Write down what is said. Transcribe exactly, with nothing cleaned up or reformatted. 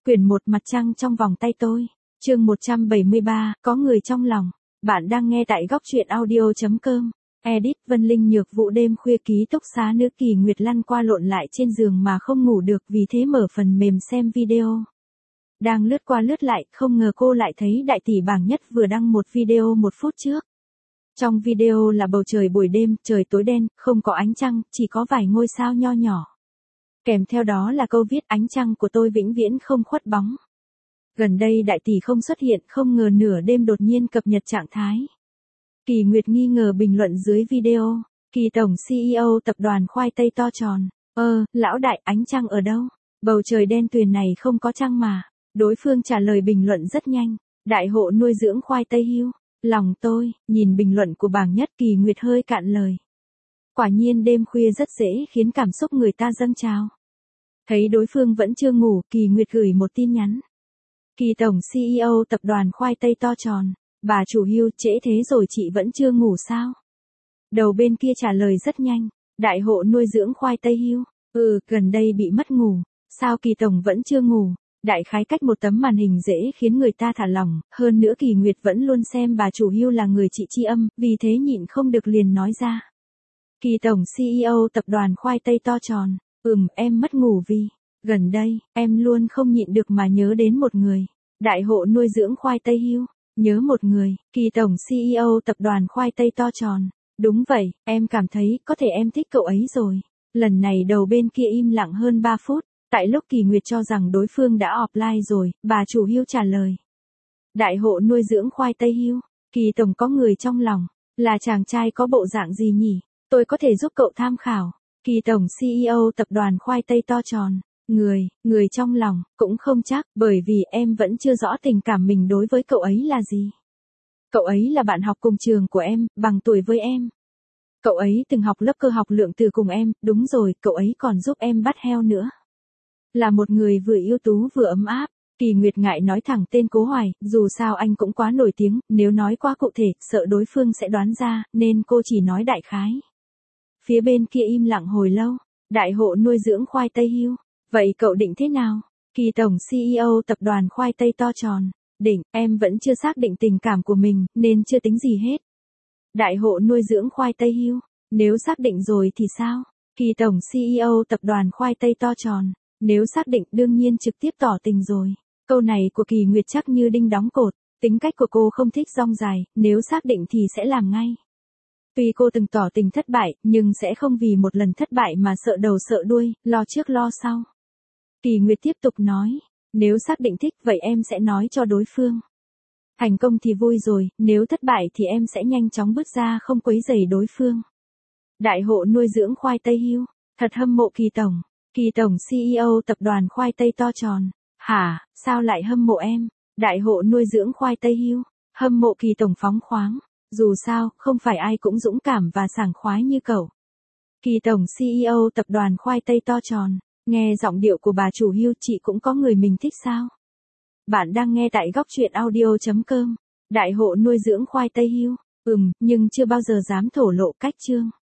Quyển một Mặt trăng trong vòng tay tôi. Chương một trăm bảy mươi ba, có người trong lòng. Bạn đang nghe tại góc truyện audio chấm com. Edit Vân Linh Nhược Vụ đêm khuya ký túc xá nữ Kỳ Nguyệt lăn qua lộn lại trên giường mà không ngủ được, vì thế mở phần mềm xem video. Đang lướt qua lướt lại, không ngờ cô lại thấy đại tỷ bảng nhất vừa đăng một video một phút trước. Trong video là bầu trời buổi đêm, trời tối đen, không có ánh trăng, chỉ có vài ngôi sao nho nhỏ. Kèm theo đó là câu viết ánh trăng của tôi vĩnh viễn không khuất bóng. Gần đây đại tỷ không xuất hiện, không ngờ nửa đêm đột nhiên cập nhật trạng thái. Kỳ Nguyệt nghi ngờ bình luận dưới video. Kỳ tổng xê e ô tập đoàn khoai tây to tròn. Ơ, lão đại, ánh trăng ở đâu? Bầu trời đen tuyền này không có trăng mà. Đối phương trả lời bình luận rất nhanh. Đại hộ nuôi dưỡng khoai tây hưu. Lòng tôi, nhìn bình luận của bảng nhất, Kỳ Nguyệt hơi cạn lời. Quả nhiên đêm khuya rất dễ khiến cảm xúc người ta dâng trào. Thấy đối phương vẫn chưa ngủ, Kỳ Nguyệt gửi một tin nhắn. Kỳ tổng xê e ô tập đoàn khoai tây to tròn. Bà chủ hưu, trễ thế rồi chị vẫn chưa ngủ sao? Đầu bên kia trả lời rất nhanh. Đại hộ nuôi dưỡng khoai tây hưu. Ừ, gần đây bị mất ngủ. Sao Kỳ tổng vẫn chưa ngủ? Đại khái cách một tấm màn hình dễ khiến người ta thả lỏng. Hơn nữa Kỳ Nguyệt vẫn luôn xem bà chủ hưu là người chị tri âm, vì thế nhịn không được liền nói ra. Kỳ tổng xê e ô tập đoàn khoai tây to tròn. Ừm, em mất ngủ vì, gần đây, em luôn không nhịn được mà nhớ đến một người. Đại hộ nuôi dưỡng khoai tây hưu. Nhớ một người, Kỳ tổng xê e ô tập đoàn khoai tây to tròn. Đúng vậy, em cảm thấy có thể em thích cậu ấy rồi. Lần này đầu bên kia im lặng hơn ba phút. Tại lúc Kỳ Nguyệt cho rằng đối phương đã offline rồi, bà chủ hưu trả lời. Đại hộ nuôi dưỡng khoai tây hưu. Kỳ tổng có người trong lòng. Là chàng trai có bộ dạng gì nhỉ? Tôi có thể giúp cậu tham khảo. Kỳ tổng xê e ô tập đoàn khoai tây to tròn. Người, người trong lòng, cũng không chắc, bởi vì em vẫn chưa rõ tình cảm mình đối với cậu ấy là gì. Cậu ấy là bạn học cùng trường của em, bằng tuổi với em. Cậu ấy từng học lớp cơ học lượng từ cùng em, đúng rồi, cậu ấy còn giúp em bắt heo nữa. Là một người vừa ưu tú vừa ấm áp. Kỳ Nguyệt ngại nói thẳng tên Cố Hoài, dù sao anh cũng quá nổi tiếng, nếu nói quá cụ thể, sợ đối phương sẽ đoán ra, nên cô chỉ nói đại khái. Phía bên kia im lặng hồi lâu. Đại hộ nuôi dưỡng khoai tây hưu. Vậy cậu định thế nào? Kỳ tổng xê e ô tập đoàn khoai tây to tròn. Định, em vẫn chưa xác định tình cảm của mình, nên chưa tính gì hết. Đại hộ nuôi dưỡng khoai tây hưu. Nếu xác định rồi thì sao? Kỳ tổng xê e ô tập đoàn khoai tây to tròn. Nếu xác định đương nhiên trực tiếp tỏ tình rồi. Câu này của Kỳ Nguyệt chắc như đinh đóng cột. Tính cách của cô không thích rong dài, nếu xác định thì sẽ làm ngay. Tuy cô từng tỏ tình thất bại, nhưng sẽ không vì một lần thất bại mà sợ đầu sợ đuôi, lo trước lo sau. Kỳ Nguyệt tiếp tục nói, nếu xác định thích vậy em sẽ nói cho đối phương. Thành công thì vui rồi, nếu thất bại thì em sẽ nhanh chóng bước ra không quấy rầy đối phương. Đại hộ nuôi dưỡng khoai tây hưu. Thật hâm mộ Kỳ tổng. Kỳ tổng xê e ô tập đoàn khoai tây to tròn. Hả, sao lại hâm mộ em? Đại hộ nuôi dưỡng khoai tây hưu. Hâm mộ Kỳ tổng phóng khoáng. Dù sao, không phải ai cũng dũng cảm và sảng khoái như cậu. Kỳ tổng xê e ô tập đoàn khoai tây to tròn. Nghe giọng điệu của bà chủ hưu, chị cũng có người mình thích sao? Bạn đang nghe tại góc truyện audio chấm com. Đại hộ nuôi dưỡng khoai tây hưu. Ừm, nhưng chưa bao giờ dám thổ lộ cách chương.